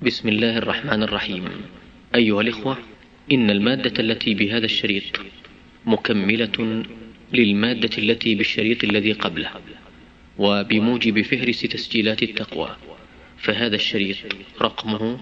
بسم الله الرحمن الرحيم. أيها الإخوة، إن المادة التي بهذا الشريط مكملة للمادة التي بالشريط الذي قبله، وبموجب فهرس تسجيلات التقوى، فهذا الشريط رقمه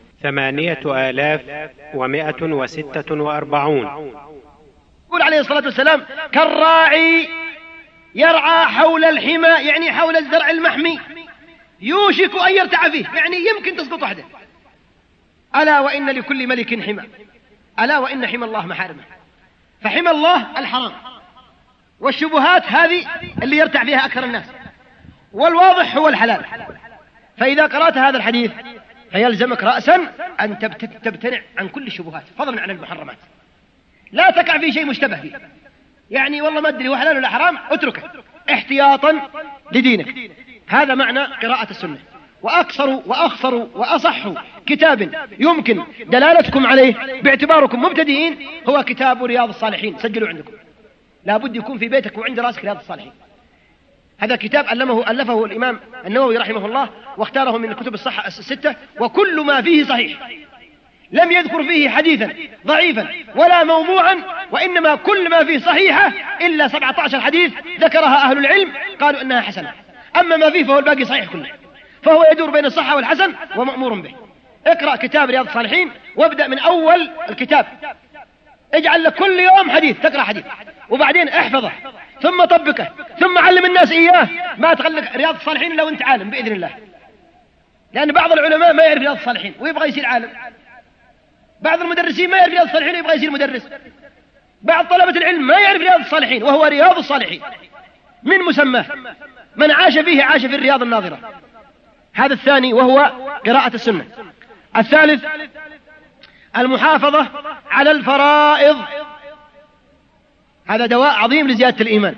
8146. يقول عليه الصلاة والسلام: كالراعي يرعى حول الحمى، يعني حول الزرع المحمي، يوشك أن يرتع فيه، يعني يمكن تسقط وحده. ألا وإن لكل ملك حمى، ألا وإن حمى الله محارمه. فحمى الله الحرام، والشبهات هذه اللي يرتع فيها أكثر الناس، والواضح هو الحلال. فإذا قرأت هذا الحديث فيلزمك رأسا أن تبتنع عن كل الشبهات فضلا عن المحرمات. لا تقع في شيء مشتبه فيه، يعني والله ما أدري هو حلال ولا حرام، اتركه احتياطا لدينك. هذا معنى قراءة السنة. وأكثر وأخصر وأصح كتاب يمكن دلالتكم عليه باعتباركم مبتدئين هو كتاب رياض الصالحين. سجلوا عندكم، لا بد يكون في بيتك وعند راسك رياض الصالحين. هذا كتاب ألفه الإمام النووي رحمه الله، واختاره من كتب الصحة الستة، وكل ما فيه صحيح، لم يذكر فيه حديثا ضعيفا ولا موضوعا، وإنما كل ما فيه صحيحة إلا 17 حديث ذكرها أهل العلم قالوا إنها حسنة. أما ما فيه فهو الباقي صحيح كله، فهو يدور بين الصحة والحسن ومأمور به. اقرأ كتاب رياض الصالحين وابدأ من أول الكتاب، اجعل لك كل يوم حديث، تقرأ حديث وبعدين احفظه ثم طبقه ثم علم الناس إياه. ما تخلق رياض الصالحين إلا وانت عالم بإذن الله، لأن بعض العلماء ما يعرف رياض الصالحين ويبغى يصير عالم، بعض المدرسين ما يعرف رياض الصالحين ويبغى يصير مدرس، بعض طلبة العلم ما يعرف رياض الصالحين وهو رياض الصالحين من مسماه، من عاش فيه عاش في الرياض الناظرة. هذا الثاني وهو قراءة السنة. الثالث المحافظة على الفرائض، هذا دواء عظيم لزيادة الإيمان.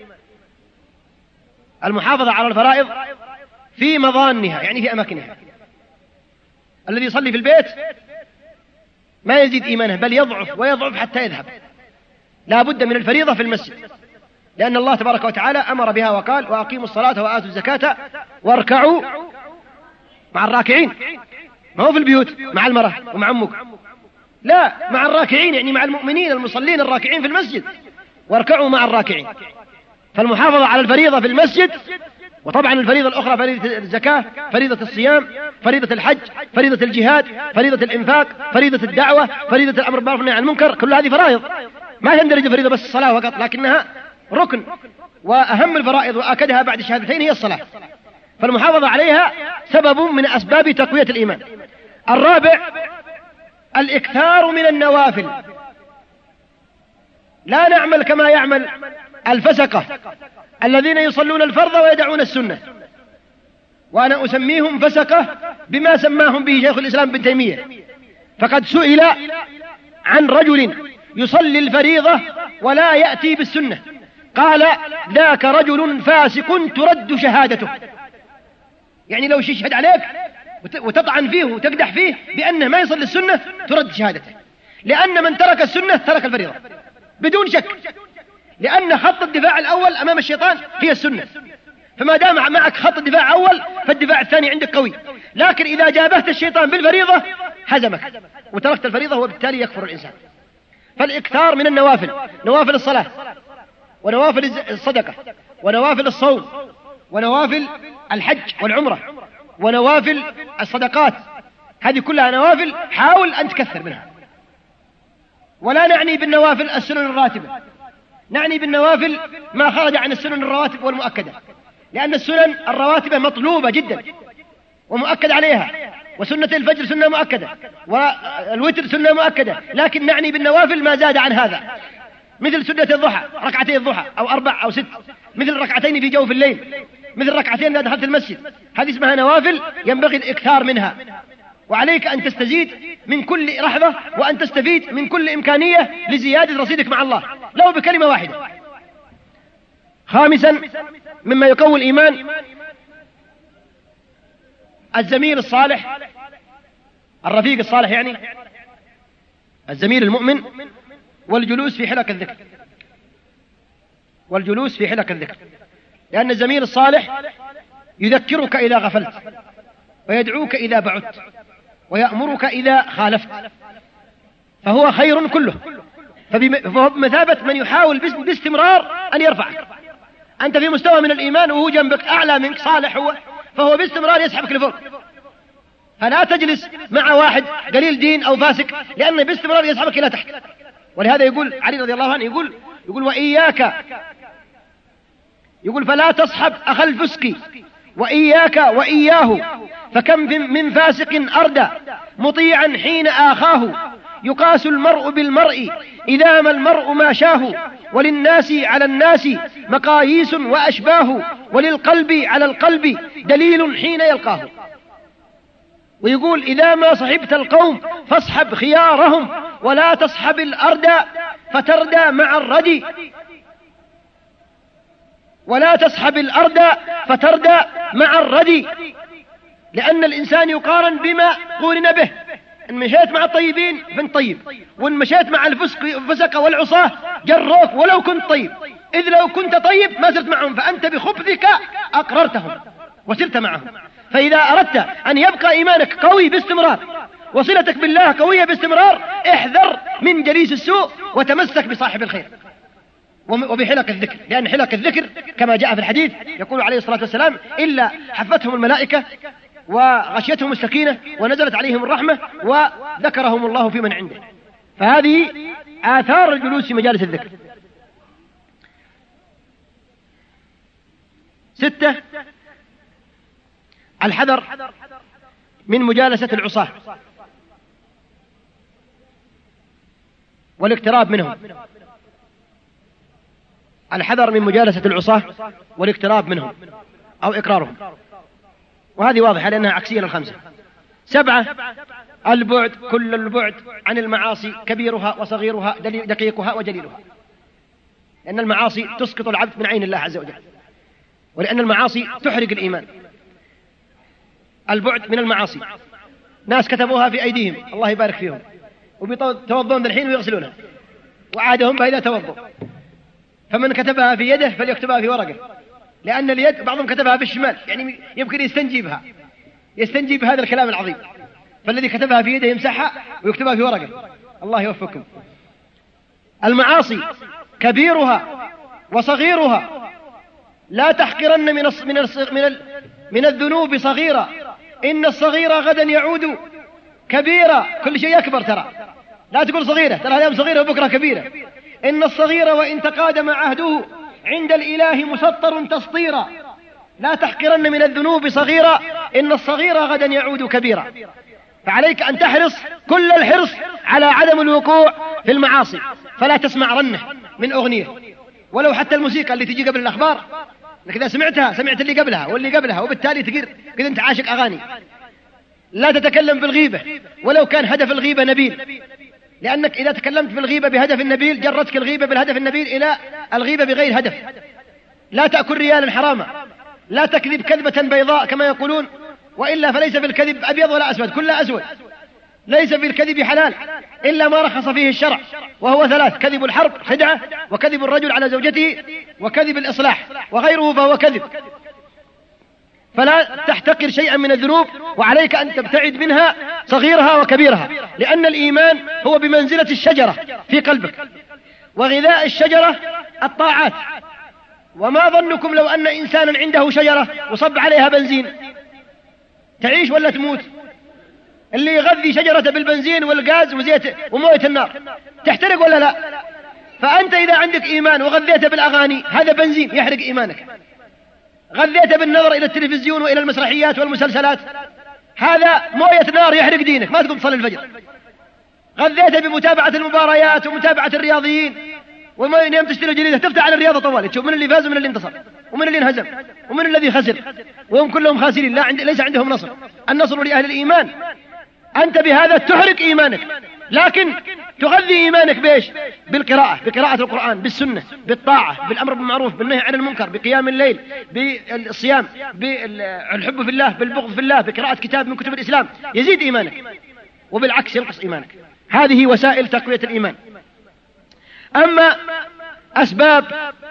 المحافظة على الفرائض في مظانها، يعني في أماكنها. الذي يصلي في البيت ما يزيد إيمانه، بل يضعف ويضعف حتى يذهب. لا بد من الفريضة في المسجد، لأن الله تبارك وتعالى أمر بها وقال: وأقيموا الصلاة وآتوا الزكاة واركعوا مع الراكعين. ما هو في البيوت مع المرأة ومع أمك، لا، مع الراكعين، يعني مع المؤمنين المصلين الراكعين في المسجد، واركعوا مع الراكعين. فالمحافظة على الفريضة في المسجد، وطبعا الفريضة الأخرى فريضة الزكاة، فريضة الصيام، فريضة الحج، فريضة الجهاد، فريضة الإنفاق، فريضة الدعوة، فريضة الأمر بالمعروف والنهي عن المنكر، كل هذه فرائض ما يندرج فريضة بس الصلاة فقط، لكنها ركن، وأهم الفرائض وأكدها بعد الشهادتين هي الصلاة. فالمحافظة عليها سبب من أسباب تقوية الإيمان. الرابع الإكثار من النوافل. لا نعمل كما يعمل الفسقة الذين يصلون الفرض ويدعون السنة، وأنا أسميهم فسقة بما سماهم به شيخ الإسلام ابن تيمية. فقد سئل عن رجل يصلي الفريضة ولا يأتي بالسنة، قال: ذاك رجل فاسق ترد شهادته. يعني لو يشهد عليك وتطعن فيه وتقدح فيه بأنه ما يصلي السنة ترد شهادته، لأن من ترك السنة ترك الفريضة بدون شك، لأن خط الدفاع الأول أمام الشيطان هي السنة. فما دام معك خط الدفاع أول فالدفاع الثاني عندك قوي. لكن إذا جابهت الشيطان بالفريضة هزمك وتركت الفريضة، وبالتالي يكفر الإنسان. فالإكثار من النوافل، نوافل الصلاة، ونوافل الصدقة، ونوافل الصوم، ونوافل الحج والعمرة، ونوافل الصدقات، هذه كلها نوافل حاول أن تكثر منها. ولا نعني بالنوافل السنن الراتبة، نعني بالنوافل ما خرج عن السنن الرواتب والمؤكدة، لأن السنن الرواتب مطلوبة جدا ومؤكد عليها، وسنة الفجر سنة مؤكدة، والوتر سنة مؤكدة. لكن نعني بالنوافل ما زاد عن هذا، مثل سنة الضحى، ركعتين الضحى أو 4 أو 6، مثل ركعتين في جوف الليل، مثل ركعتين إذا دخلت المسجد. هذه اسمها نوافل ينبغي الإكثار منها، وعليك أن تستزيد من كل لحظة، وأن تستفيد من كل إمكانية لزيادة رصيدك مع الله لو بكلمة واحدة. خامسا مما يقوي الإيمان الزميل الصالح، الرفيق الصالح، يعني الزميل المؤمن، والجلوس في حلق الذكر، والجلوس في حلق الذكر، لأن الزميل الصالح يذكرك إذا غفلت ويدعوك إذا بعدت ويأمرك إذا خالفت، فهو خير كله، فهو بمثابة من يحاول باستمرار أن يرفعك. أنت في مستوى من الإيمان وهو جنبك أعلى منك صالح هو، فهو باستمرار يسحبك لفوق. فلا تجلس مع واحد قليل دين أو فاسق، لأنه باستمرار يسحبك إلى تحت. ولهذا يقول علي رضي الله عنه يقول وإياك، يقول فلا تصحب أخا الفسق وإياك وإياه، فكم من فاسق أردى مطيعا حين آخاه، يقاس المرء بالمرء إذا ما المرء ما شاه، وللناس على الناس مقاييس وأشباه، وللقلب على القلب دليل حين يلقاه. ويقول إذا ما صحبت القوم فاصحب خيارهم، ولا تصحب الأردى فتردى مع الردي، ولا تصحب الأردى فتردى مع الردي، لأن الإنسان يقارن بما قورن به. إن مشيت مع الطيبين فانت طيب، وإن مشيت مع الفسق والعصاة جروك ولو كنت طيب، إذ لو كنت طيب ما صرت معهم، فأنت بخبثك أقررتهم وصرت معهم. فإذا أردت أن يبقى إيمانك قوي باستمرار وصلتك بالله قوية باستمرار، احذر من جليس السوء وتمسك بصاحب الخير وبحلق الذكر، لأن حلق الذكر كما جاء في الحديث يقول عليه الصلاة والسلام إلا حفتهم الملائكة وغشيتهم السكينة ونزلت عليهم الرحمة وذكرهم الله في من عنده. فهذه آثار الجلوس في مجالس الذكر. 6 الحذر من مجالسة العصاة والاقتراب منهم. الحذر من مجالسة العصاة والاقتراب منهم أو إقرارهم، وهذه واضحة لأنها عكسية للخمسة. 7 البعد، كل البعد عن المعاصي، كبيرها وصغيرها دقيقها وجليلها، لأن المعاصي تسقط العبد من عين الله عز وجل، ولأن المعاصي تحرق الإيمان. البعد من المعاصي، ناس كتبوها في أيديهم الله يبارك فيهم وبيتوضون الحين ويغسلونها، وعادهم فإذا توضوا، فمن كتبها في يده فليكتبها في ورقه، لأن اليد بعضهم كتبها بالشمال، يعني يمكن يستنجي بهذا الكلام العظيم، فالذي كتبها في يده يمسحها ويكتبها في ورقه. الله يوفقكم. المعاصي كبيرها وصغيرها، لا تحقرن من الذنوب صغيرة، إن الصغيرة غدا يعود كبيرة. كل شيء يكبر، ترى لا تقول صغيرة، ترى اليوم صغيرة وبكرة كبيرة. إن الصغيرة وإن تقادم عهده عند الإله مسطر تسطيرا، لا تحقرن من الذنوب صغيرة، إن الصغيرة غدا يعود كبيرا. فعليك أن تحرص كل الحرص على عدم الوقوع في المعاصي، فلا تسمع رنة من أغنية، ولو حتى الموسيقى اللي تجي قبل الأخبار، لكن إذا سمعتها سمعت اللي قبلها واللي قبلها، وبالتالي تقر كذا أنت عاشق أغاني. لا تتكلم بالغيبة ولو كان هدف الغيبة نبيل، لأنك إذا تكلمت في الغيبة بهدف النبيل جرتك الغيبة بالهدف النبيل إلى الغيبة بغير هدف. لا تأكل ريالا حراما، لا تكذب كذبة بيضاء كما يقولون، وإلا فليس في الكذب أبيض ولا أسود، كله أسود. ليس في الكذب حلال إلا ما رخص فيه الشرع، وهو 3: كذب الحرب خدعة، وكذب الرجل على زوجته، وكذب الإصلاح، وغيره فهو كذب. فلا تحتقر شيئا من الذنوب، وعليك أن تبتعد منها صغيرها وكبيرها، لأن الإيمان هو بمنزلة الشجرة في قلبك، وغذاء الشجرة الطاعات. وما ظنكم لو أن إنسانا عنده شجرة وصب عليها بنزين تعيش ولا تموت؟ اللي يغذي شجرة بالبنزين والغاز وزيت وموية النار تحترق ولا لا؟ فأنت إذا عندك إيمان وغذيته بالأغاني، هذا بنزين يحرق إيمانك. غذيته بالنظر إلى التلفزيون وإلى المسرحيات والمسلسلات، هذا موية نار يحرق دينك، ما تقوم تصلي الفجر. غذيته بمتابعة المباريات ومتابعة الرياضيين، وما يوم تشتري جريدة تفتح على الرياضة طوالي تشوف من اللي فاز ومن اللي انتصر ومن اللي انهزم ومن الذي خسر، وهم كلهم خاسرين، ليس عندهم نصر. النصر لأهل الإيمان. أنت بهذا تحرق إيمانك، لكن تغذي إيمانك بإيش؟ بالقراءة، بقراءة القرآن، بالسنة، بالطاعة، بالأمر بالمعروف، بالنهي عن المنكر، بقيام الليل، بالصيام، بالحب في الله، بالبغض في الله، بقراءة كتاب من كتب الإسلام، يزيد إيمانك، وبالعكس ينقص إيمانك. هذه وسائل تقوية الإيمان. أما أسباب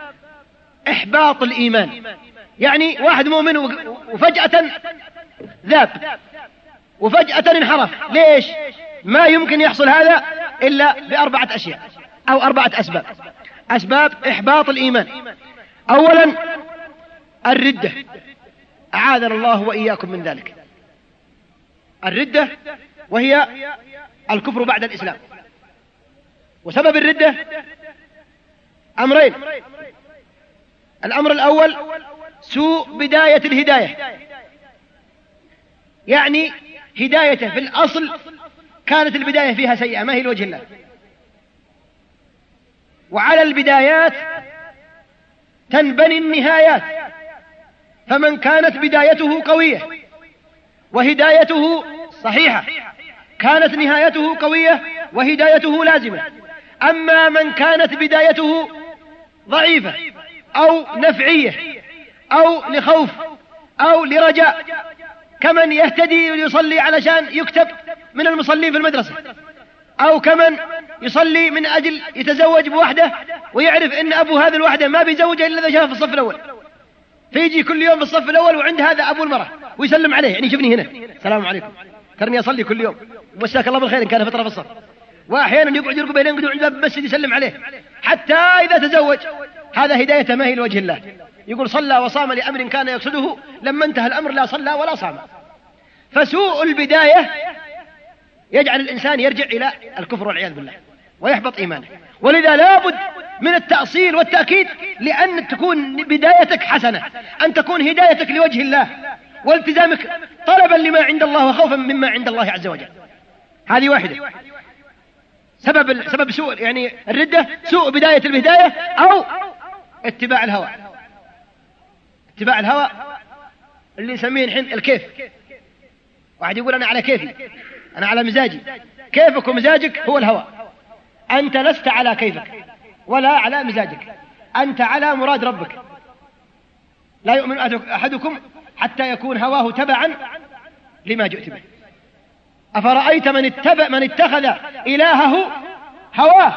إحباط الإيمان، يعني واحد مؤمن وفجأة ذاب وفجأة انحرف. ليش؟ ما يمكن يحصل هذا إلا بأربعة أشياء أو أربعة أسباب. أسباب إحباط الإيمان: أولا الردة، أعاذنا الله وإياكم من ذلك. الردة وهي الكفر بعد الإسلام. وسبب الردة أمرين: الأمر الأول سوء بداية الهداية، يعني هدايته في الأصل كانت البداية فيها سيئة، ما هي لوجه الله. وعلى البدايات تنبني النهايات، فمن كانت بدايته قوية وهدايته صحيحة كانت نهايته قوية وهدايته لازمة. أما من كانت بدايته ضعيفة أو نفعية أو لخوف أو لرجاء، كمن يهتدي ويصلي علشان يكتب من المصلين في المدرسة، أو كمن يصلي من أجل يتزوج بوحدة ويعرف إن أبو هذه الوحدة ما بيزوجها إلا إذا شافه في الصف الأول، فيجي كل يوم في الصف الأول وعند هذا أبو المرأة ويسلم عليه، يعني شوفني هنا السلام عليكم، ترني أصلي كل يوم ومساك الله بالخير إن كان فترة في الصف. وأحيانا يقعد يرقب بين ينقدوا عند باب المسجد يسلم عليه حتى إذا تزوج. هذا هداية ما هي لوجه الله. يقول صلى وصام لأمر كان يقصده، لما انتهى الأمر لا صلى ولا صام. فسوء البداية يجعل الإنسان يرجع إلى الكفر والعياذ بالله ويحبط إيمانه. ولذا لابد من التأصيل والتأكيد لأن تكون بدايتك حسنة، أن تكون هدايتك لوجه الله والتزامك طلبا لما عند الله وخوفا مما عند الله عز وجل. هذه واحدة. سبب سوء يعني الردة سوء بداية البداية أو اتباع الهوى. اتباع الهوى اللي نسميه الحين الكيف. واحد يقول أنا على كيفي، أنا على مزاجي. كيفك ومزاجك هو الهوى. أنت لست على كيفك ولا على مزاجك، أنت على مراد ربك. لا يؤمن أحدكم حتى يكون هواه تبعا لما جئت به. أفرأيت من اتخذ إلهه هواه.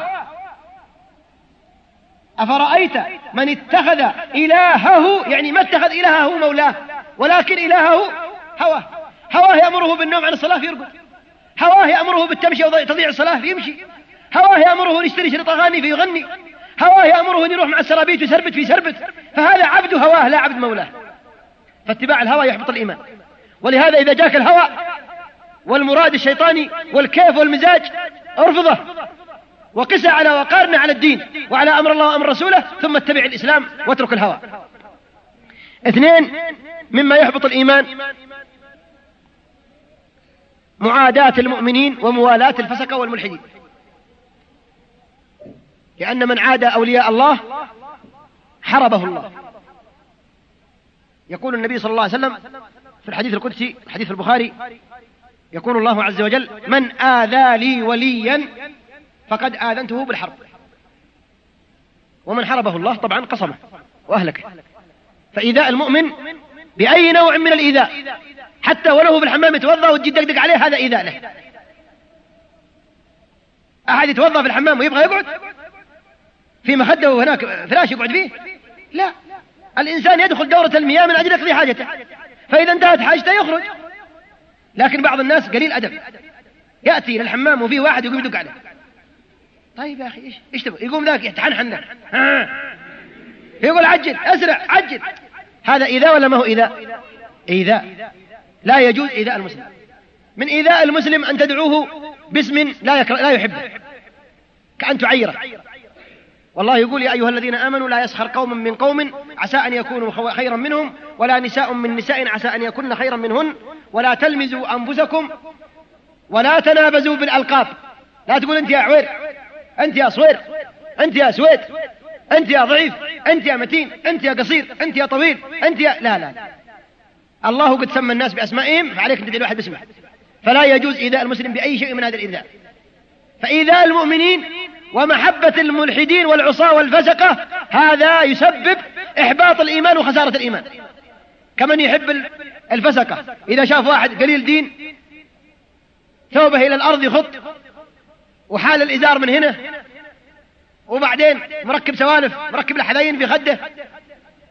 أفرأيت من اتخذ إلهه، يعني ما اتخذ إلهه مولاه ولكن إلهه هواه. هواه يأمره بالنوم عن الصلاة فيرقد، هواه يأمره بالتمشي وتضيع الصلاة فيمشي، هواه يأمره أن يشتري شريط أغاني فيغني، هواه يأمره أن يروح مع السرابيت ويسربت في سربت. فهذا عبد هواه لا عبد مولاه. فاتباع الهوى يحبط الإيمان. ولهذا إذا جاك الهوى والمراد الشيطاني والكيف والمزاج ارفضه وقسى على وقارن على الدين وعلى أمر الله وأمر رسوله، ثم اتبع الإسلام واترك الهوى. اثنين مما يحبط الإيمان معاداة المؤمنين وموالاة الفسقة والملحدين، لأن من عادى أولياء الله حربه الله. يقول النبي صلى الله عليه وسلم في الحديث القدسي الحديث البخاري، يقول الله عز وجل: من آذى لي وليا فقد آذنته بالحرب. ومن حربه الله طبعا قصمه وأهلكه. فإيذاء المؤمن بأي نوع من الإيذاء، حتى ولو في الحمام يتوضأ وتجي تدقدق عليه، هذا إيذاء له. أحد يتوضأ في الحمام ويبغى يقعد في مخده وهناك فراش يقعد فيه؟ لا، الإنسان يدخل دورة المياه من أجل يقضي حاجته، فإذا انتهت حاجته يخرج. لكن بعض الناس قليل أدب، يأتي للحمام وفيه واحد يقوم يدق عليه. طيب يا أخي إيش تبغى؟ يقوم ذاك يتحنحن له، يقول عجل أسرع عجل. هذا إيذاء ولا ما هو إيذاء؟ إيذاء. لا يجوز إيذاء المسلم. من إيذاء المسلم أن تدعوه باسم لا يحبه، كأن تعيره. والله يقول: يا أيها الذين آمنوا لا يسخر قوم من قوم عسى أن يكونوا خيرا منهم ولا نساء من نساء عسى أن يكون خيرا منهن ولا تلمزوا أنفسكم ولا تنابزوا بالألقاب. لا تقول أنت يا عوير، أنت يا صوير، أنت يا سويد، أنت يا ضعيف، أنت يا متين، أنت يا قصير، أنت يا طويل، أنت يا... لا. الله قد سمى الناس بأسمائهم، فعليك أن تدعي الواحد باسمه. فلا يجوز إيذاء المسلم بأي شيء من هذا الإيذاء. فإيذاء المؤمنين ومحبة الملحدين والعصاة والفسقة هذا يسبب إحباط الإيمان وخسارة الإيمان. كمن يحب الفسقة، إذا شاف واحد قليل دين ثوبه إلى الأرض يخط وحال الإزار من هنا، وبعدين مركب سوالف، مركب الحذاين في خده،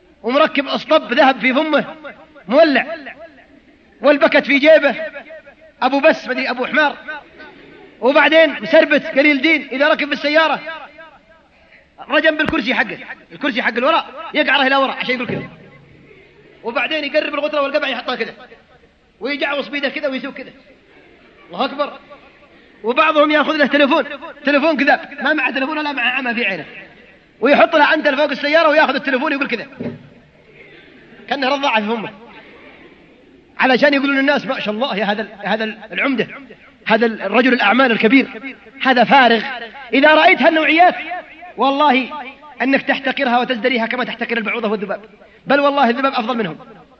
ومركب أسطب ذهب في فمه مولع، والبكت في جيبه، أبو بس مدري أبو حمار، وبعدين مسربت قليل دين، إذا ركب بالسيارة رجم بالكرسي حقه، الكرسي حق الوراء يقعره إلى وراء عشان يقول كذا، وبعدين يقرب الغترة والقبع يحطها كذا ويجعوص بيده كذا ويسوق كذا. الله أكبر. وبعضهم يأخذ له تلفون كذا، ما معه تلفون ولا معه عمى في عينه، ويحط له عنتر فوق السيارة ويأخذ التلفون ويقول كذا كأنه رضاعة في فمه، علشان يقولون الناس ما شاء الله يا هذا العمدة، هذا الرجل الأعمال الكبير. هذا فارغ. إذا رأيت هالنوعيات والله أنك تحتقرها وتزدريها كما تحتقر البعوضة والذباب، بل والله الذباب أفضل منهم.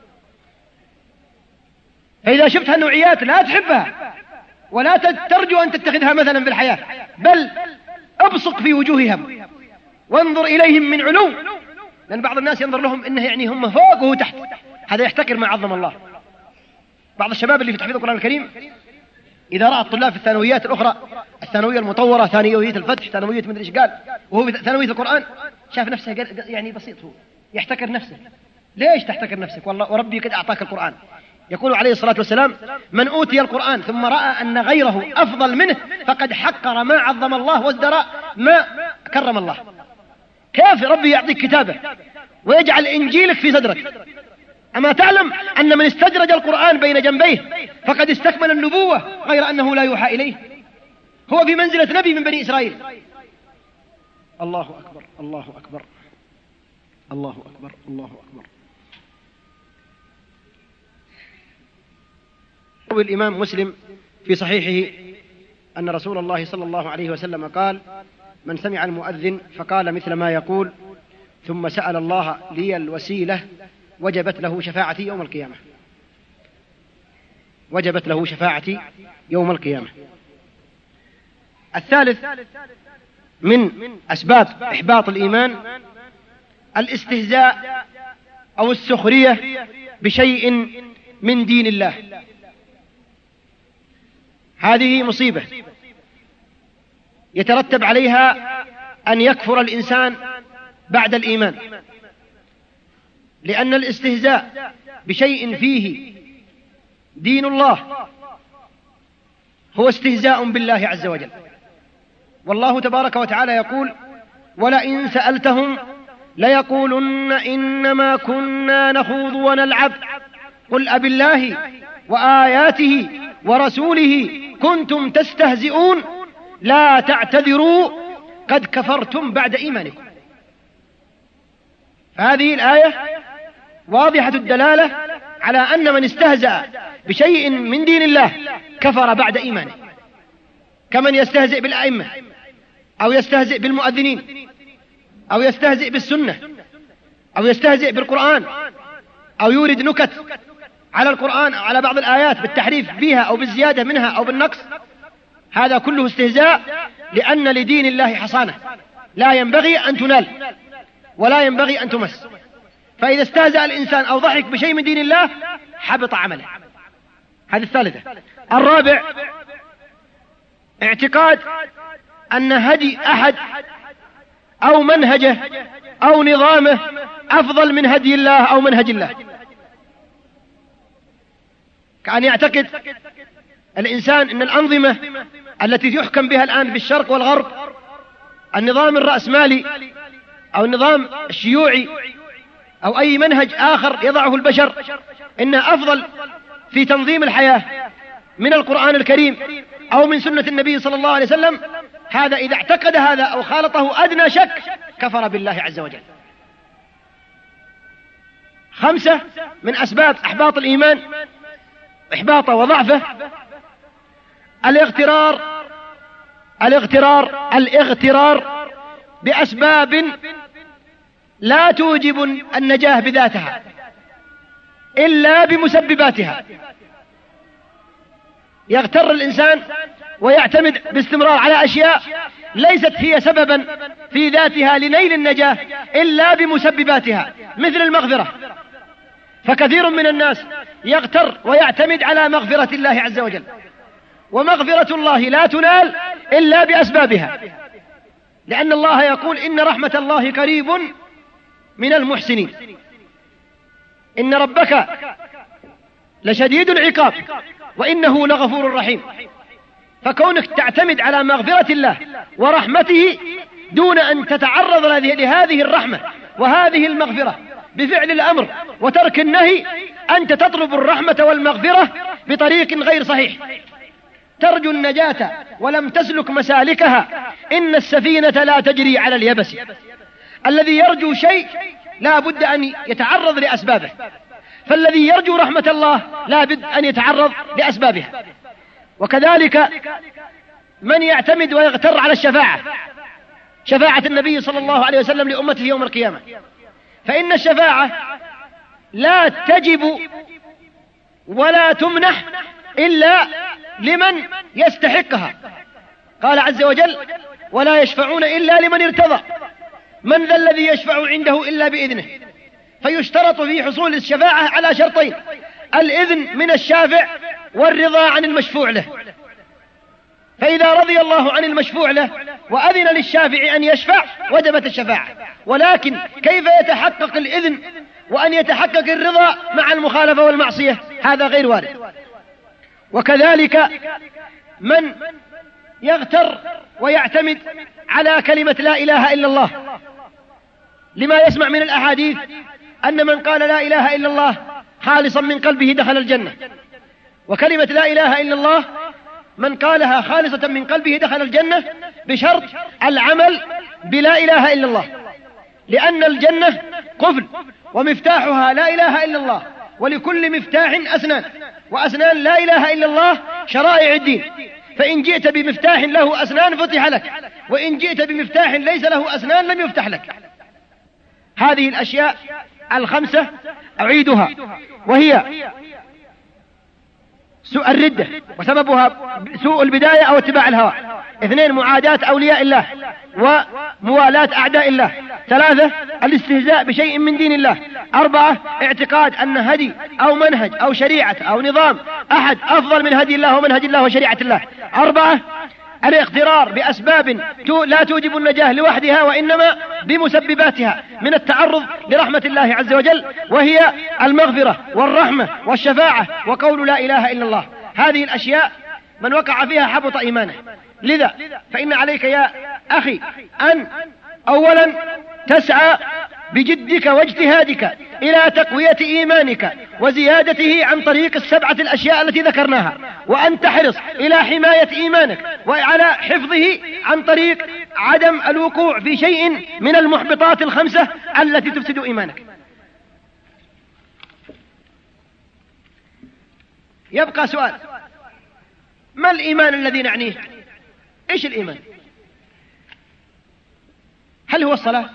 فإذا شفت هالنوعيات لا تحبها ولا ترجو أن تتخذها مثلا في الحياة، بل أبصق في وجوههم وانظر إليهم من علو، لأن بعض الناس ينظر لهم إنه يعني هم فوق وهو تحت، هذا يحتقر ما عظم الله. بعض الشباب اللي في تحفيظ القرآن الكريم إذا رأى الطلاب في الثانويات الأخرى، الثانوية المطورة، ثانوية الفتح، ثانوية مدري إيش قال، وهو في ثانوية القرآن شاف نفسه يعني بسيط، هو يحتقر نفسه. ليش تحتقر نفسك؟ والله وربي قد أعطاك القرآن. يقول عليه الصلاة والسلام: من أوتي القرآن ثم رأى أن غيره أفضل منه فقد حقر ما عظم الله وازدرى ما كرم الله. كيف ربي يعطيك كتابه ويجعل إنجيلك في صدرك؟ أما تعلم أن من استدرج القرآن بين جنبيه فقد استكمل النبوة غير أنه لا يوحى إليه؟ هو بمنزلة نبي من بني إسرائيل. الله أكبر الله أكبر الله أكبر الله أكبر. روى الإمام مسلم في صحيحه أن رسول الله صلى الله عليه وسلم قال: من سمع المؤذن فقال مثل ما يقول ثم سأل الله لي الوسيلة وجبت له شفاعتي يوم القيامة. وجبت له شفاعتي يوم القيامة. الثالث من أسباب إحباط الإيمان الاستهزاء أو السخرية بشيء من دين الله. هذه مصيبة يترتب عليها أن يكفر الإنسان بعد الإيمان، لأن الاستهزاء بشيء فيه دين الله هو استهزاء بالله عز وجل. والله تبارك وتعالى يقول: ولئن سألتهم ليقولن إنما كنا نخوض ونلعب قل أبالله وآياته ورسوله كنتم تستهزئون لا تعتذروا قد كفرتم بعد إيمانكم. فهذه الآية واضحة الدلالة على أن من استهزأ بشيء من دين الله كفر بعد إيمانه، كمن يستهزئ بالأئمة أو يستهزئ بالمؤذنين أو يستهزئ بالسنة أو يستهزئ بالقرآن أو يورد نكت على القرآن أو على بعض الآيات بالتحريف فيها أو بالزيادة منها أو بالنقص. هذا كله استهزاء، لأن لدين الله حصانة لا ينبغي أن تنال ولا ينبغي أن تمس. فإذا استهزأ الإنسان أو ضحك بشيء من دين الله حبط عمله. هذه الثالثة. الرابع اعتقاد أن هدي أحد أو منهجه أو نظامه أفضل من هدي الله أو منهج الله. كأن يعتقد الإنسان أن الأنظمة التي يحكم بها الآن في الشرق والغرب، النظام الرأسمالي أو النظام الشيوعي أو أي منهج آخر يضعه البشر، إنه أفضل في تنظيم الحياة من القرآن الكريم أو من سنة النبي صلى الله عليه وسلم. هذا إذا اعتقد هذا أو خالطه أدنى شك كفر بالله عز وجل. 5 من أسباب إحباط الإيمان إحباطه وضعفه الاغترار بأسباب لا توجب النجاة بذاتها إلا بمسبباتها. يغتر الإنسان ويعتمد باستمرار على أشياء ليست هي سببا في ذاتها لنيل النجاة إلا بمسبباتها، مثل المغفرة. فكثير من الناس يغتر ويعتمد على مغفرة الله عز وجل، ومغفرة الله لا تنال إلا بأسبابها، لأن الله يقول: إن رحمة الله قريب من المحسنين. إن ربك لشديد العقاب وإنه لغفور رحيم. فكونك تعتمد على مغفرة الله ورحمته دون أن تتعرض لهذه الرحمة وهذه المغفرة بفعل الأمر وترك النهي، أنت تطلب الرحمة والمغفرة بطريق غير صحيح، ترجو النجاة ولم تسلك مسالكها. إن السفينة لا تجري على اليبس. الذي يرجو شيء لا بد أن يتعرض لأسبابه، فالذي يرجو رحمة الله لا بد أن يتعرض لأسبابها. وكذلك من يعتمد ويغتر على شفاعة النبي صلى الله عليه وسلم لأمته يوم القيامة، فإن الشفاعة لا تجب ولا تمنح إلا لمن يستحقها. قال عز وجل: ولا يشفعون إلا لمن ارتضى. من ذا الذي يشفع عنده إلا بإذنه؟ فيشترط في حصول الشفاعة على شرطين: الإذن من الشافع والرضا عن المشفوع له. فإذا رضي الله عن المشفوع له وأذن للشافع أن يشفع وجبت الشفاعة. ولكن كيف يتحقق الإذن وأن يتحقق الرضا مع المخالفة والمعصية؟ هذا غير وارد. وكذلك من يغتر ويعتمد على كلمة لا إله إلا الله لما يسمع من الأحاديث أن من قال لا إله إلا الله خالصا من قلبه دخل الجنة. وكلمة لا إله إلا الله من قالها خالصة من قلبه دخل الجنة بشرط العمل بلا إله إلا الله، لأن الجنة قفل ومفتاحها لا إله إلا الله، ولكل مفتاح أسنان، وأسنان لا إله إلا الله شرائع الدين. فإن جئت بمفتاح له أسنان فتح لك، وإن جئت بمفتاح ليس له أسنان لم يفتح لك. هذه الأشياء الخمسة أعيدها، وهي سوء الردة وسببها سوء البداية أو اتباع الهوى. 2 معاداة أولياء الله وموالاة أعداء الله. 3 الاستهزاء بشيء من دين الله. 4 اعتقاد أن هدي أو منهج أو شريعة أو نظام أحد أفضل من هدي الله ومنهج الله وشريعة الله. 4 الاغترار بأسباب لا توجب النجاة لوحدها وإنما بمسبباتها من التعرض لرحمة الله عز وجل، وهي المغفرة والرحمة والشفاعة وقول لا إله إلا الله. هذه الأشياء من وقع فيها حبط إيمانه. لذا فإن عليك يا أخي أن أولا تسعى بجدك واجتهادك إلى تقوية إيمانك وزيادته عن طريق 7 الأشياء التي ذكرناها، وأن تحرص إلى حماية إيمانك وعلى حفظه عن طريق عدم الوقوع في شيء من المحبطات ال5 التي تفسد إيمانك. يبقى سؤال: ما الإيمان الذي نعنيه؟ إيش الإيمان؟ هل هو الصلاة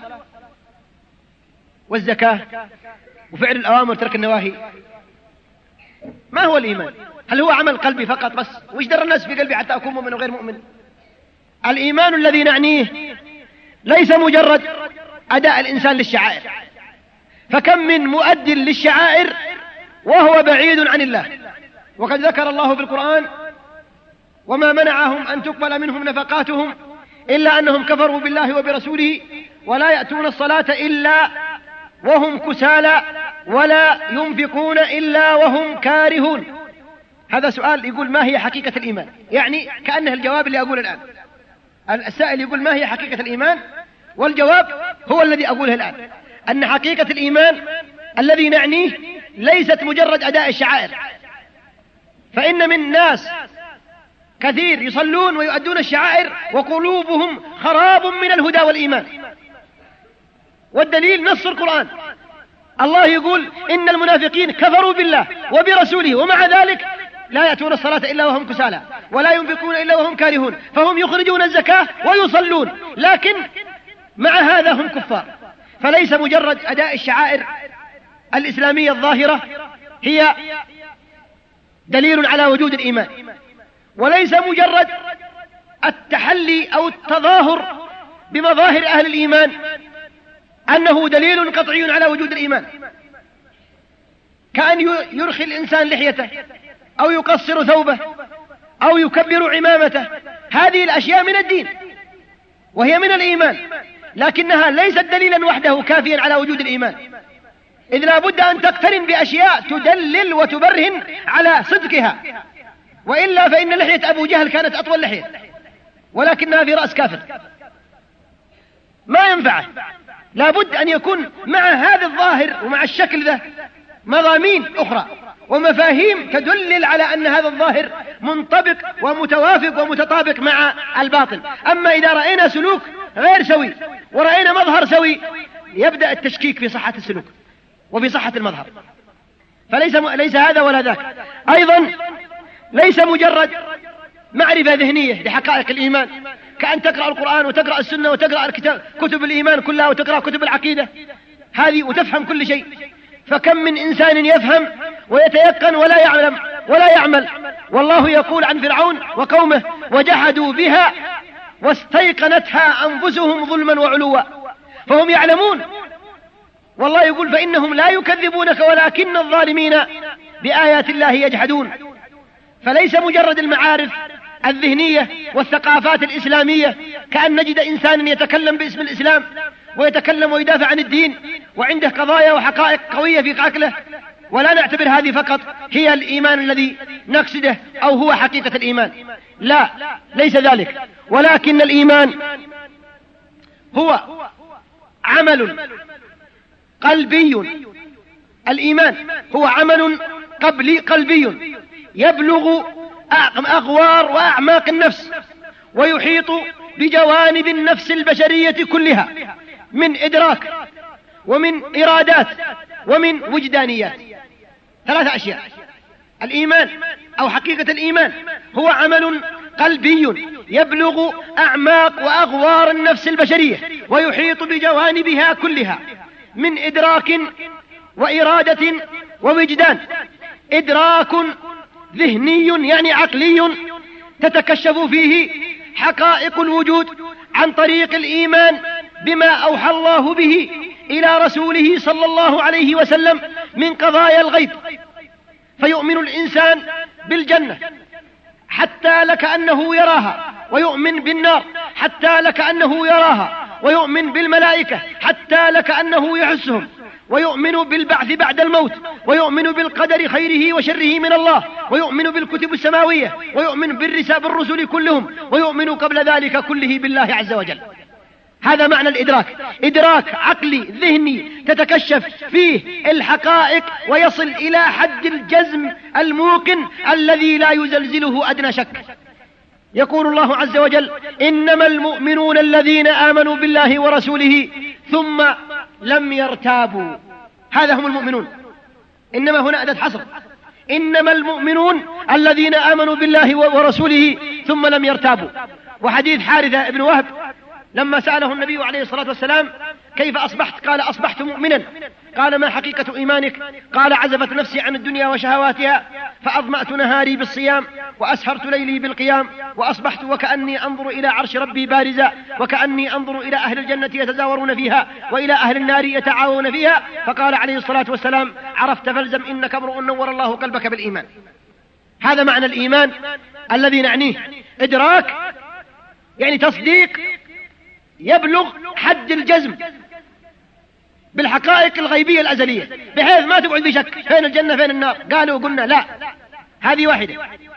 والزكاة وفعل الأوامر وترك النواهي؟ ما هو الإيمان؟ هل هو عمل قلبي فقط بس؟ وإيش در الناس في قلبي حتى أكون مؤمن وغير مؤمن؟ الإيمان الذي نعنيه ليس مجرد أداء الإنسان للشعائر، فكم من مؤد للشعائر وهو بعيد عن الله. وقد ذكر الله في القرآن: وما منعهم أن تقبل منهم نفقاتهم إلا أنهم كفروا بالله وبرسوله ولا يأتون الصلاة إلا وهم كسالى ولا ينفقون إلا وهم كارهون. هذا سؤال يقول: ما هي حقيقة الإيمان؟ يعني كأنه الجواب اللي أقوله الآن. السائل يقول: ما هي حقيقة الإيمان؟ والجواب هو الذي أقوله الآن، أن حقيقة الإيمان الذي نعنيه ليست مجرد أداء الشعائر. فإن من ناس كثير يصلون ويؤدون الشعائر وقلوبهم خراب من الهدى والإيمان. والدليل نص القرآن، الله يقول: إن المنافقين كفروا بالله وبرسوله ومع ذلك لا يأتون الصلاة إلا وهم كسالى ولا ينفقون إلا وهم كارهون، فهم يخرجون الزكاة ويصلون لكن مع هذا هم كفار. فليس مجرد أداء الشعائر الإسلامية الظاهرة هي دليل على وجود الإيمان، وليس مجرد التحلي أو التظاهر بمظاهر أهل الإيمان أنه دليل قطعي على وجود الإيمان، كأن يرخي الإنسان لحيته أو يقصر ثوبه أو يكبر عمامته. هذه الأشياء من الدين وهي من الإيمان، لكنها ليست دليلا وحده كافيا على وجود الإيمان. إذ لا بد أن تقترن بأشياء تدلل وتبرهن على صدقها، وإلا فإن لحية أبو جهل كانت أطول لحية ولكنها في رأس كافر، ما ينفعه. لا بد أن يكون مع هذا الظاهر ومع الشكل ذا مضامين أخرى ومفاهيم تدلل على أن هذا الظاهر منطبق ومتوافق ومتطابق مع الباطن. أما إذا رأينا سلوك غير سوي ورأينا مظهر سوي يبدأ التشكيك في صحة السلوك وفي صحة المظهر. فليس هذا ولا ذاك. أيضا ليس مجرد معرفة ذهنية لحقائق الإيمان، كأن تقرأ القرآن وتقرأ السنة وتقرأ كتب الإيمان كلها وتقرأ كتب العقيدة هذه وتفهم كل شيء. فكم من إنسان يفهم ويتيقن ولا يعمل. والله يقول عن فرعون وقومه: وجحدوا بها واستيقنتها أنفسهم ظلما وعلوا. فهم يعلمون، والله يقول: فإنهم لا يكذبونك ولكن الظالمين بآيات الله يجحدون. فليس مجرد المعارف الذهنية والثقافات الإسلامية، كأن نجد إنسانا يتكلم باسم الإسلام ويتكلم ويدافع عن الدين وعنده قضايا وحقائق قوية في عقله، ولا نعتبر هذه فقط هي الإيمان الذي نقصده أو هو حقيقة الإيمان. لا، ليس ذلك، ولكن الإيمان هو عمل قلبي. الإيمان هو عمل قلبي يبلغ أغوار وأعماق النفس ويحيط بجوانب النفس البشرية كلها من إدراك ومن إرادات ومن وجدانيات. 3 أشياء. الإيمان أو حقيقة الإيمان هو عمل قلبي يبلغ أعماق وأغوار النفس البشرية ويحيط بجوانبها كلها من إدراك وإرادة ووجدان. إدراك ذهني يعني عقلي تتكشف فيه حقائق الوجود عن طريق الإيمان بما أوحى الله به إلى رسوله صلى الله عليه وسلم من قضايا الغيب. فيؤمن الإنسان بالجنة حتى لكأنه يراها، ويؤمن بالنار حتى لكأنه يراها، ويؤمن بالملائكة حتى لكأنه يحسهم، ويؤمن بالبعث بعد الموت، ويؤمن بالقدر خيره وشره من الله، ويؤمن بالكتب السماوية، ويؤمن بالرسل كلهم، ويؤمن قبل ذلك كله بالله عز وجل. هذا معنى الإدراك. إدراك عقلي ذهني تتكشف فيه الحقائق ويصل إلى حد الجزم الموقن الذي لا يزلزله أدنى شك. يقول الله عز وجل: إنما المؤمنون الذين آمنوا بالله ورسوله ثم لم يرتابوا. هذا هم المؤمنون. إنما هنا أداة حصر. إنما المؤمنون الذين آمنوا بالله ورسوله ثم لم يرتابوا. وحديث حارثة بن وهب لما سأله النبي عليه الصلاة والسلام: كيف أصبحت؟ قال: أصبحت مؤمنا. قال: ما حقيقة إيمانك؟ قال: عزفت نفسي عن الدنيا وشهواتها، فأظمأت نهاري بالصيام، وأسهرت ليلي بالقيام، وأصبحت وكأني أنظر إلى عرش ربي بارزا، وكأني أنظر إلى أهل الجنة يتزاورون فيها وإلى أهل النار يتعاون فيها. فقال عليه الصلاة والسلام: عرفت فالزم، إنك امرؤ نور الله قلبك بالإيمان. هذا معنى الإيمان الذي نعنيه. إدراك يعني تصديق يبلغ حد الجزم بالحقائق الغيبية الأزلية، بحيث ما تقعد بشك فين الجنة فين النار، قالوا وقلنا لا، هذه واحدة.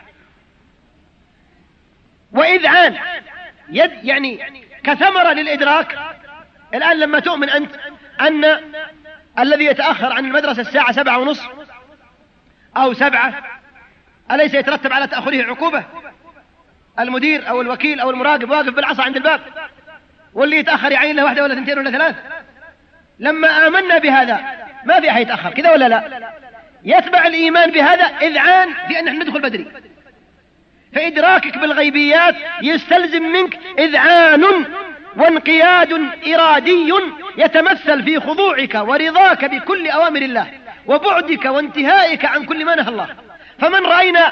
وإذعان يعني كثمرة للإدراك. الآن لما تؤمن أنت أن الذي يتأخر عن المدرسة الساعة 7:30 أو 7 أليس يترتب على تأخره عقوبة؟ المدير أو الوكيل أو المراقب واقف بالعصا عند الباب، واللي يتأخر يعين له 1 ولا 2 ولا 3. لما آمنا بهذا ما في أحد يتأخر، كذا ولا لا؟ يتبع الإيمان بهذا إذعان في أن نحن ندخل بدري. فإدراكك بالغيبيات يستلزم منك إذعان وانقياد إرادي يتمثل في خضوعك ورضاك بكل أوامر الله وبعدك وانتهائك عن كل ما نهى الله. فمن رأينا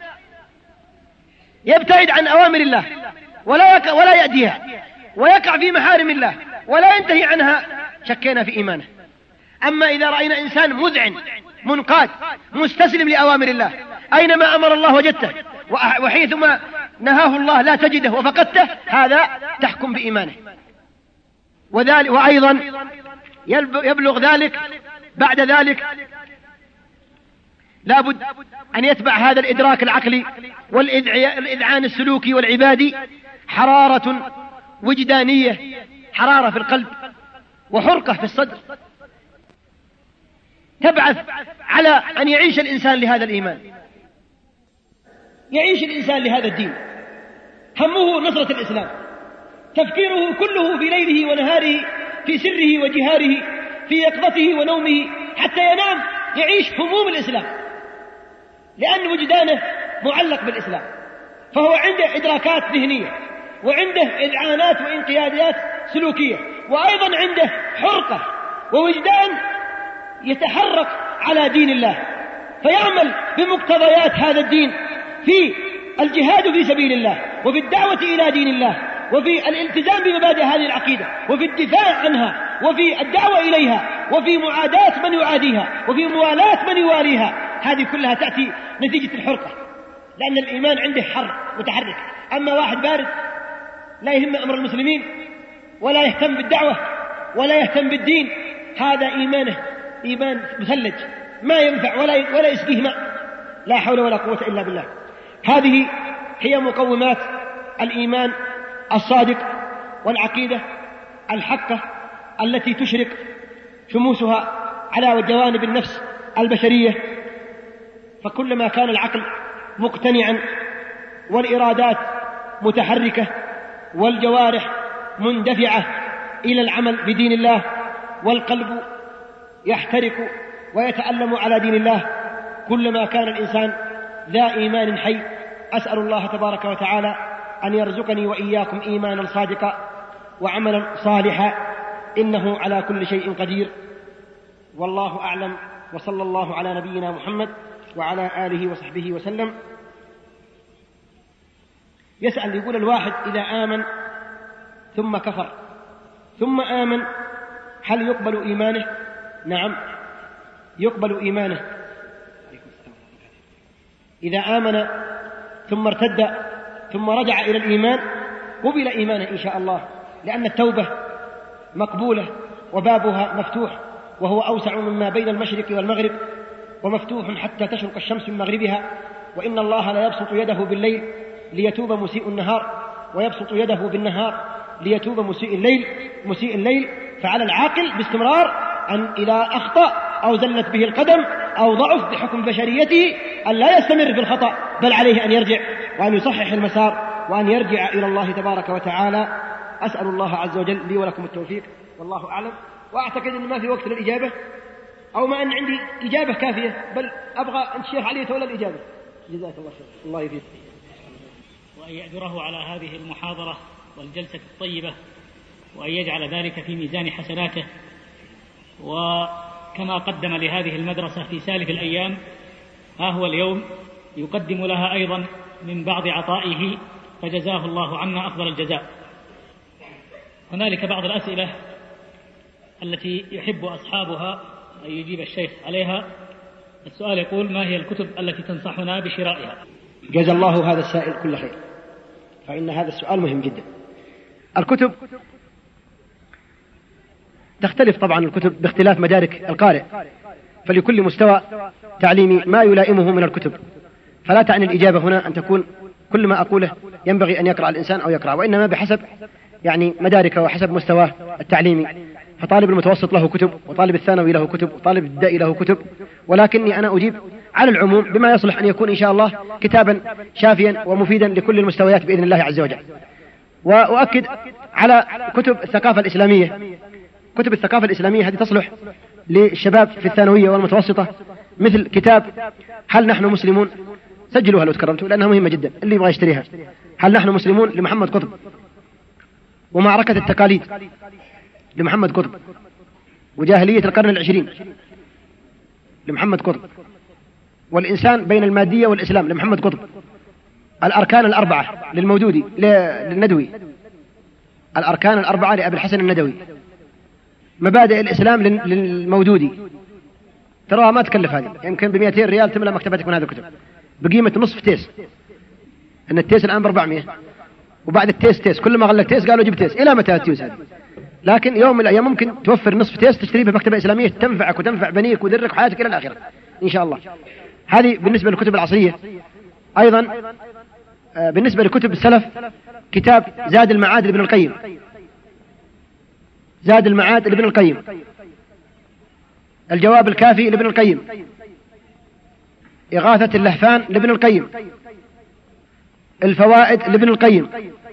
يبتعد عن أوامر الله ولا يأتيها ويقع في محارم الله ولا ينتهي عنها شكينا في إيمانه. أما إذا رأينا إنسان مذعن منقاد مستسلم لأوامر الله، أينما أمر الله وجدته، وحيثما نهاه الله لا تجده وفقدته، هذا تحكم بإيمانه. وأيضا يبلغ ذلك بعد ذلك لابد أن يتبع هذا الإدراك العقلي والإذعان السلوكي والعبادي حرارة وجدانية، حرارة في القلب وحرقة في الصدر تبعث على أن يعيش الإنسان لهذا الإيمان، يعيش الإنسان لهذا الدين، همه نصرة الإسلام، تفكيره كله في ليله ونهاره، في سره وجهاره، في يقظته ونومه، حتى ينام يعيش هموم الإسلام، لأن وجدانه معلق بالإسلام، فهو عنده إدراكات ذهنية، وعنده إذعانات وانقيادات سلوكية، وأيضا عنده حرقة ووجدان يتحرك على دين الله، فيعمل بمقتضيات هذا الدين في الجهاد في سبيل الله، وفي الدعوة إلى دين الله، وفي الالتزام بمبادئ هذه العقيدة، وفي الدفاع عنها، وفي الدعوة إليها، وفي معاداة من يعاديها، وفي موالاة من يواليها. هذه كلها تأتي نتيجة الحرقة، لأن الإيمان عنده حر متحرك. أما واحد بارد لا يهم أمر المسلمين ولا يهتم بالدعوة ولا يهتم بالدين، هذا إيمانه إيمان مثلج ما ينفع ولا يسقيه ماء، لا حول ولا قوة إلا بالله. هذه هي مقومات الإيمان الصادق والعقيدة الحقة التي تشرق شموسها على جوانب النفس البشرية. فكلما كان العقل مقتنعا والإرادات متحركة والجوارح مندفعة إلى العمل بدين الله، والقلب يحترق ويتألم على دين الله، كلما كان الإنسان ذا إيمان حي. أسأل الله تبارك وتعالى أن يرزقني وإياكم إيمانا صادقا وعملا صالحا، إنه على كل شيء قدير، والله أعلم، وصلى الله على نبينا محمد وعلى آله وصحبه وسلم. يسأل يقول الواحد إذا آمن ثم كفر ثم آمن هل يقبل إيمانه؟ نعم يقبل إيمانه. إذا آمن ثم ارتد ثم رجع إلى الإيمان قبل إيمانه إن شاء الله، لأن التوبة مقبولة وبابها مفتوح، وهو أوسع مما بين المشرق والمغرب، ومفتوح حتى تشرق الشمس من مغربها. وإن الله لا يبسط يده بالليل ليتوب مسيء النهار، ويبسط يده بالنهار ليتوب مسيء الليل. فعلى العاقل باستمرار أن إذا أخطأ أو زلت به القدم أو ضعف بحكم بشريته أن لا يستمر في الخطأ، بل عليه أن يرجع وأن يصحح المسار وأن يرجع إلى الله تبارك وتعالى. أسأل الله عز وجل لي ولكم التوفيق، والله أعلم. وأعتقد أن ما في وقت للإجابة، أو ما أن عندي إجابة كافية، بل أبغى أن الشيخ علي يتولى الإجابة. جزاك الله خير، الله يفيد. وأن يأجره على هذه المحاضرة والجلسة الطيبة، وأن يجعل ذلك في ميزان حسناته. وكما قدم لهذه المدرسة في سالف الأيام، ها هو اليوم يقدم لها أيضا من بعض عطائه، فجزاه الله عنا أفضل الجزاء. هنالك بعض الأسئلة التي يحب أصحابها أن يجيب الشيخ عليها. السؤال يقول: ما هي الكتب التي تنصحنا بشرائها؟ جزا الله هذا السائل كل خير، فإن هذا السؤال مهم جدا. الكتب تختلف طبعا، الكتب باختلاف مدارك القارئ، فلكل مستوى تعليمي ما يلائمه من الكتب، فلا تعني الإجابة هنا أن تكون كل ما أقوله ينبغي أن يقرأ الإنسان أو يقرأ، وإنما بحسب يعني مداركه وحسب مستواه التعليمي. فطالب المتوسط له كتب، وطالب الثانوي له كتب، وطالب الابتدائي له كتب، ولكني أنا أجيب على العموم بما يصلح أن يكون إن شاء الله كتابا شافيا ومفيدا لكل المستويات بإذن الله عز وجل. وأؤكد على كتب الثقافة الإسلامية. كتب الثقافة الإسلامية هذه تصلح للشباب في الثانوية والمتوسطة، مثل كتاب هل نحن مسلمون، سجلوها لو تكرمتوا لأنها مهمة جدا، اللي يبغى يشتريها. هل نحن مسلمون لمحمد قطب، ومعركة التقاليد لمحمد قطب، وجاهلية القرن العشرين لمحمد قطب، والإنسان بين المادية والإسلام لمحمد قطب، الأركان الأربعة للمودودي للندوي، الأركان الأربعة لأبي الحسن الندوي، مبادئ الإسلام للمودودي. تراها ما تكلف هذه، يمكن ب200 ريال تملأ مكتبتك من هذا الكتب بقيمة نصف تيس، أن التيس الآن ب400، وبعد التيس تيس، كل ما غلق تيس قالوا جيب تيس. إلى متى التيوس هذه؟ لكن يوم من الأيام ممكن توفر نصف تيست تشتريه بمكتبة إسلامية تنفعك وتنفع بنيك وذرك وحياتك إلى الآخرة إن شاء الله. هذه بالنسبة للكتب العصرية. أيضا بالنسبة لكتب السلف كتاب زاد المعاد لابن القيم، زاد المعاد لابن القيم، الجواب الكافي لابن القيم، إغاثة اللهفان لابن القيم، الفوائد لابن القيم،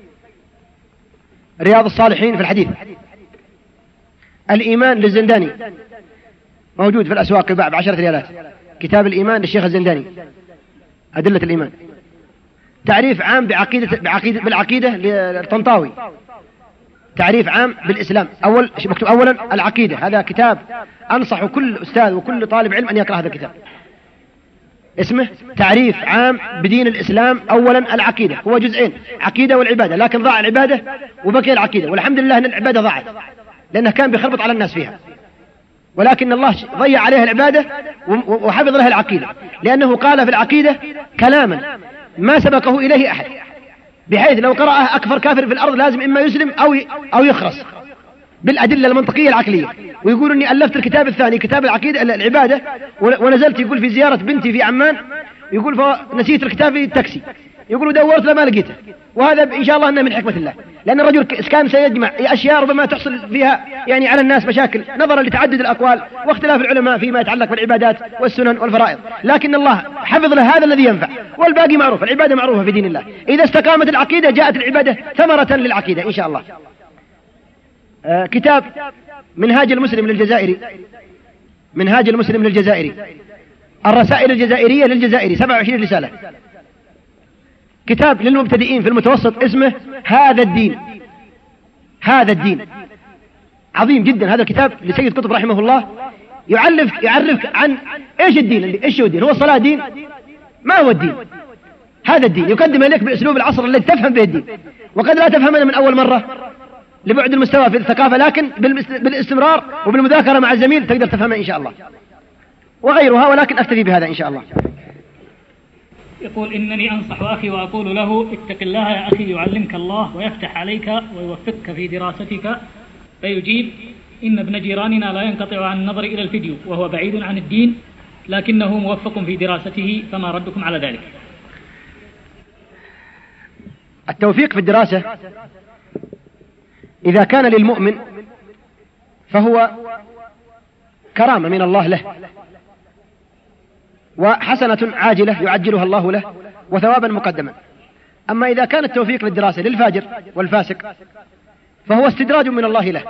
رياض الصالحين في الحديث، الإيمان للزنداني موجود في الأسواق يباع ب10 ريالات، كتاب الإيمان للشيخ الزنداني أدلة الإيمان، تعريف عام بالعقيدة للطنطاوي، تعريف عام بالإسلام مكتوب أولا العقيدة، هذا كتاب أنصح كل أستاذ وكل طالب علم أن يقرأ هذا الكتاب، اسمه تعريف عام بدين الإسلام. أولا العقيدة، هو جزئين، عقيدة والعبادة، لكن ضاع العبادة وبقي العقيدة، والحمد لله أن العبادة ضاعت لأنه كان بيخربط على الناس فيها، ولكن الله ضيع عليها العبادة وحفظ لها العقيدة، لأنه قال في العقيدة كلاما ما سبقه إليه أحد، بحيث لو قرأه أكثر كافر في الأرض لازم إما يسلم أو يخرس بالأدلة المنطقية العقلية. ويقول إني ألفت الكتاب الثاني كتاب العقيدة العبادة، ونزلت يقول في زيارة بنتي في عمان، يقول فنسيت الكتاب في التاكسي، يقول دورت لما لقيته، وهذا إن شاء الله أنه من حكمة الله، لأن الرجل كان سيجمع أشياء ربما تحصل فيها يعني على الناس مشاكل نظرا لتعدد الأقوال واختلاف العلماء فيما يتعلق بالعبادات والسنن والفرائض، لكن الله حفظ له هذا الذي ينفع، والباقي معروف، العبادة معروفة في دين الله، إذا استقامت العقيدة جاءت العبادة ثمرة للعقيدة إن شاء الله. كتاب منهاج المسلم للجزائري، منهاج المسلم للجزائري، الرسائل الجزائرية للجزائري 27 رسالة، كتاب للمبتدئين في المتوسط اسمه هذا الدين، هذا الدين عظيم جدا. هذا الكتاب لسيد قطب رحمه الله يعرفك عن ايش الدين، ايش هو الدين، هو الصلاة دين؟ ما هو الدين؟ هذا الدين يقدم إليك بأسلوب العصر الذي تفهم به الدين، وقد لا تفهمه من أول مرة لبعد المستوى في الثقافة، لكن بالاستمرار وبالمذاكرة مع الزميل تقدر تفهمه إن شاء الله، وغيرها، ولكن أكتفي بهذا إن شاء الله. يقول إنني أنصح أخي وأقول له اتق الله يا أخي يعلمك الله ويفتح عليك ويوفقك في دراستك، فيجيب إن ابن جيراننا لا ينقطع عن النظر إلى الفيديو وهو بعيد عن الدين لكنه موفق في دراسته، فما ردكم على ذلك؟ التوفيق في الدراسة إذا كان للمؤمن فهو كرامة من الله له وحسنة عاجلة يعجلها الله له وثوابا مقدما. أما إذا كان التوفيق للدراسة للفاجر والفاسق فهو استدراج من الله له،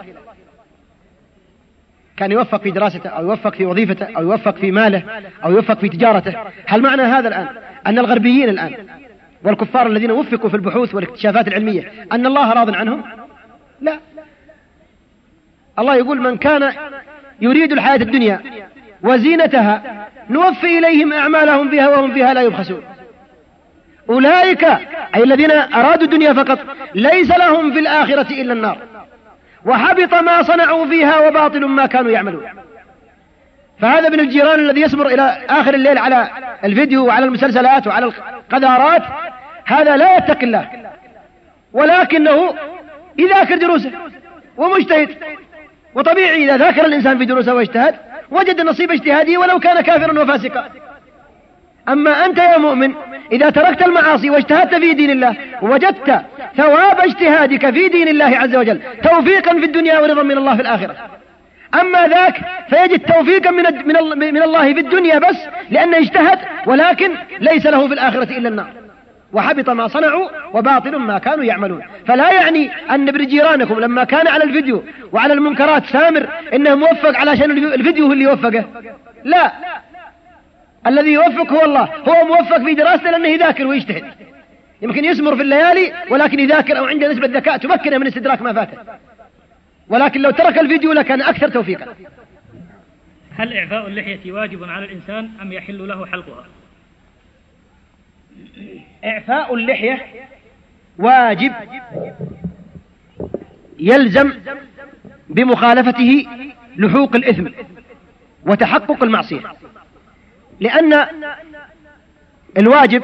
كان يوفق في دراسته أو يوفق في وظيفته أو يوفق في ماله أو يوفق في تجارته. هل معنى هذا الآن أن الغربيين الآن والكفار الذين وفقوا في البحوث والاكتشافات العلمية أن الله راض عنهم؟ لا، الله يقول من كان يريد الحياة الدنيا وزينتها نوفي إليهم أعمالهم فيها وهم فيها لا يبخسون. أولئك أي الذين أرادوا الدنيا فقط ليس لهم في الآخرة إلا النار وحبط ما صنعوا فيها وباطل ما كانوا يعملون. فهذا ابن الجيران الذي يصبر إلى آخر الليل على الفيديو وعلى المسلسلات وعلى القذارات هذا لا يتقي الله، ولكنه يذاكر دروسه ومجتهد، وطبيعي إذا ذاكر الإنسان في دروسه واجتهد وجد نصيب اجتهاده ولو كان كافرا وفاسقا. أما أنت يا مؤمن إذا تركت المعاصي واجتهدت في دين الله وجدت ثواب اجتهادك في دين الله عز وجل توفيقا في الدنيا ورضا من الله في الآخرة. أما ذاك فيجد توفيقا من الله في الدنيا بس لأنه اجتهد، ولكن ليس له في الآخرة إلا النار وحبط ما صنعوا وباطل ما كانوا يعملون. فلا يعني أن ابن جيرانكم لما كان على الفيديو وعلى المنكرات سامر إنه موفق علشان الفيديو هو اللي يوفقه، لا، الذي يوفق هو الله. هو موفق في دراسته لأنه يذاكر ويجتهد، يمكن يسمر في الليالي ولكن يذاكر أو عنده نسبة ذكاء تمكنه من استدراك ما فاته، ولكن لو ترك الفيديو لكان أكثر توفيقا. هل إعفاء اللحية واجب على الإنسان أم يحل له حلقها؟ إعفاء اللحية واجب يلزم بمخالفته لحوق الإثم وتحقق المعصية، لأن الواجب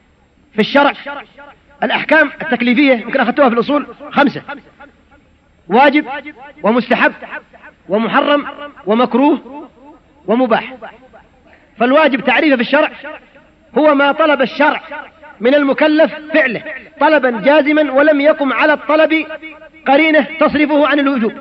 في الشرع الأحكام التكليفية يمكن أخذتوها في الأصول 5، واجب ومستحب ومحرم ومكروه ومباح. فالواجب تعريفه في الشرع هو ما طلب الشرع من المكلف فعله طلبا جازما ولم يقم على الطلب قرينة تصرفه عن الوجوب.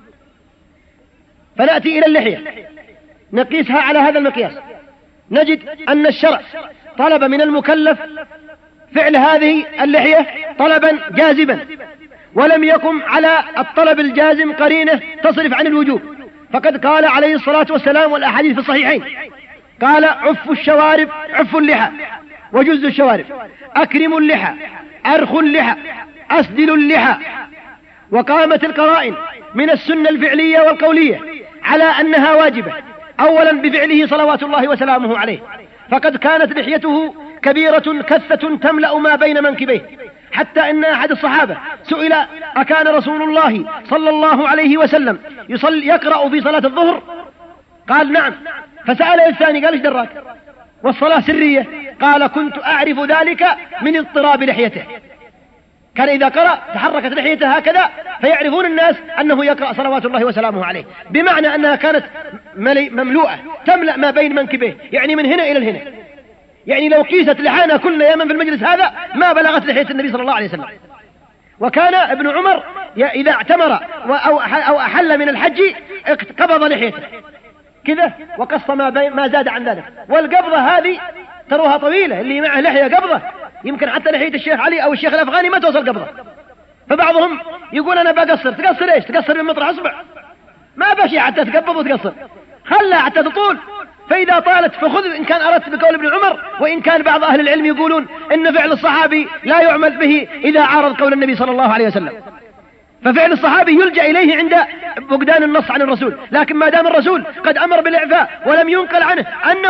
فنأتي إلى اللحية نقيسها على هذا المقياس، نجد أن الشرع طلب من المكلف فعل هذه اللحية طلبا جازما ولم يقم على الطلب الجازم قرينة تصرف عن الوجوب. فقد قال عليه الصلاة والسلام والأحاديث في الصحيحين قال عفوا الشوارب، عفوا اللحى وجز الشوارب، أكرموا اللحى، أرخوا اللحى، أسدلوا اللحى. وقامت القرائن من السنة الفعلية والقولية على أنها واجبة، أولا بفعله صلوات الله وسلامه عليه، فقد كانت لحيته كبيرة كثة تملأ ما بين منكبيه، حتى إن أحد الصحابة سئل أكان رسول الله صلى الله عليه وسلم يقرأ في صلاة الظهر؟ قال نعم. فسأل الثاني قال ايش دراك والصلاة سرية؟ قال كنت أعرف ذلك من اضطراب لحيته، كان إذا قرأ تحركت لحيته هكذا فيعرفون الناس أنه يقرأ صلوات الله وسلامه عليه، بمعنى أنها كانت مملوءة تملأ ما بين منكبيه، يعني من هنا إلى الهنا، يعني لو قيست لحانا كلنا يا من في المجلس هذا ما بلغت لحية النبي صلى الله عليه وسلم. وكان ابن عمر إذا اعتمر أو أحل من الحج قبض لحيته كذا وقص ما زاد عن ذلك. والقبضة هذه تروها طويلة، اللي معه لحية قبضة يمكن حتى لحية الشيخ علي أو الشيخ الأفغاني ما توصل قبضة. فبعضهم يقول أنا بقصر، تقصر إيش؟ تقصر من مطرح أصبع؟ ما بشي حتى تقبض وتقصر، خلها حتى تطول. فإذا طالت فخذ إن كان أردت بقول ابن عمر، وإن كان بعض أهل العلم يقولون إن فعل الصحابي لا يعمل به إذا عارض قول النبي صلى الله عليه وسلم، ففعل الصحابي يلجأ إليه عند فقدان النص عن الرسول. لكن ما دام الرسول قد أمر بالإعفاء ولم ينقل عنه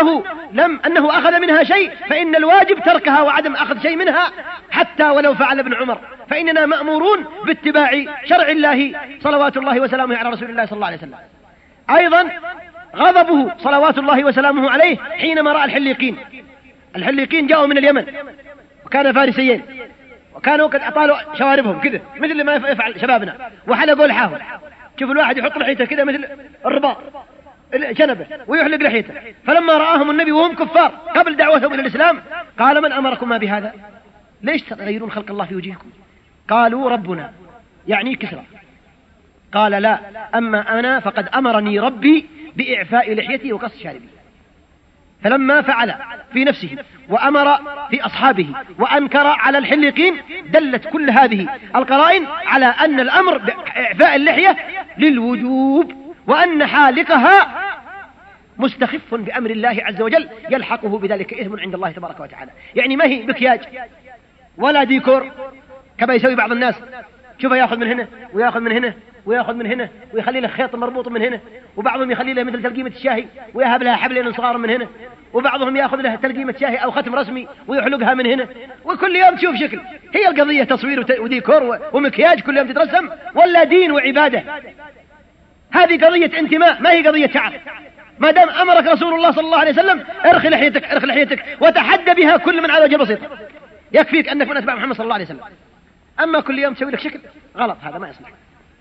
أنه أخذ منها شيء، فإن الواجب تركها وعدم أخذ شيء منها حتى ولو فعل ابن عمر. فإننا مأمورون باتباع شرع الله صلوات الله وسلامه على رسول الله صلى الله عليه وسلم. أيضا غضبه صلوات الله وسلامه عليه حينما رأى الحليقين جاءوا من اليمن وكان فارسيين، وكانوا قد أطالوا شواربهم كذا مثل ما يفعل شبابنا وحلقوا لحاهم. شوف الواحد يحط لحيته كذا مثل الرباط شنبه ويحلق لحيته. فلما رآهم النبي وهم كفار قبل دعوتهم إلى الإسلام قال من أمركم ما بهذا؟ ليش تغيرون خلق الله في وجهكم؟ قالوا ربنا، يعني كسرى. قال لا، أما أنا فقد أمرني ربي بإعفاء لحيتي وقص شاربي. فلما فعل في نفسه وأمر في أصحابه وأنكر على الحلقين دلت كل هذه القرائن على أن الأمر بإعفاء اللحية للوجوب، وأن حالقها مستخف بأمر الله عز وجل يلحقه بذلك إثم عند الله تبارك وتعالى. يعني ما هي مكياج ولا ديكور كما يسوي بعض الناس، شوف يأخذ من هنا ويأخذ من هنا ويأخذ من هنا ويخلي له خيط مربوط من هنا، وبعضهم يخلي له مثل تلقيمة الشاهي ويهب لها حبلين صغار من هنا، وبعضهم يأخذ له تلقيمة شاهي أو ختم رسمي ويحلقها من هنا، وكل يوم تشوف شكل. هي القضية تصوير وديكور ومكياج كل يوم تترسم ولا دين وعبادة؟ هذه قضية انتماء، ما هي قضية شعر. ما دام أمرك رسول الله صلى الله عليه وسلم ارخي لحيتك وتحدى بها كل من على وجه بسيط، يكفيك أنك من أتباع محمد صلى الله عليه وسلم. أما كل يوم تسوي لك شكل غلط، هذا ما يصلح.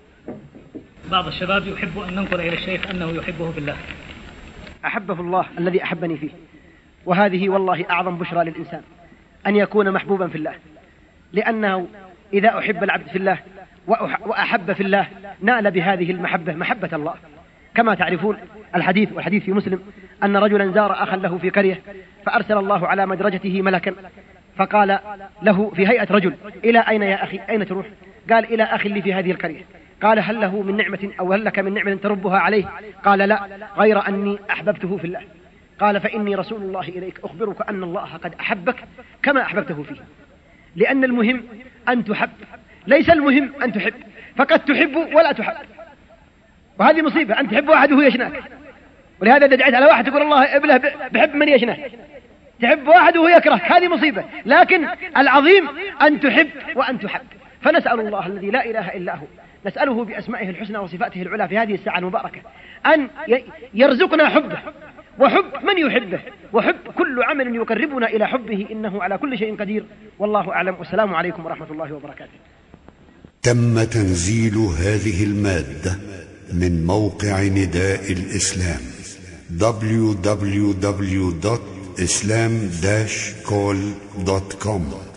بعض الشباب يحب أن ننقل إلى الشيخ أنه يحبه بالله. أحبه الله الذي أحبني فيه، وهذه والله أعظم بشرى للإنسان أن يكون محبوبا في الله، لأنه إذا أحب العبد في الله وأحب في الله نال بهذه المحبة محبة الله. كما تعرفون والحديث في مسلم أن رجلا زار أخا له في قرية، فأرسل الله على مدرجته ملكا فقال له في هيئة رجل: إلى أين يا أخي؟ أين تروح؟ قال: إلى أخي لي في هذه القرية. قال: هل له من نعمة أو هل لك من نعمة تربها عليه؟ قال: لا، غير أني أحببته في الله. قال: فإني رسول الله إليك أخبرك أن الله قد أحبك كما أحببته فيه. لأن المهم أن تحب، ليس المهم أن تحب، فقد تحب ولا تحب، وهذه مصيبة أن تحب واحد وهو يشناك. ولهذا إذا دعيت على واحد تقول الله ابله بحب من يشناك، تحب واحد وهو يكرهك، هذه مصيبة. لكن العظيم أن تحب وأن تحب. فنسأل الله الذي لا إله إلا هو، نسأله بأسمائه الحسنى وصفاته العلى في هذه الساعة المباركة أن يرزقنا حبه وحب من يحبه وحب كل عمل يقربنا إلى حبه، إنه على كل شيء قدير. والله أعلم، والسلام عليكم ورحمة الله وبركاته. تم تنزيل هذه المادة من موقع نداء الإسلام www.islam-call.com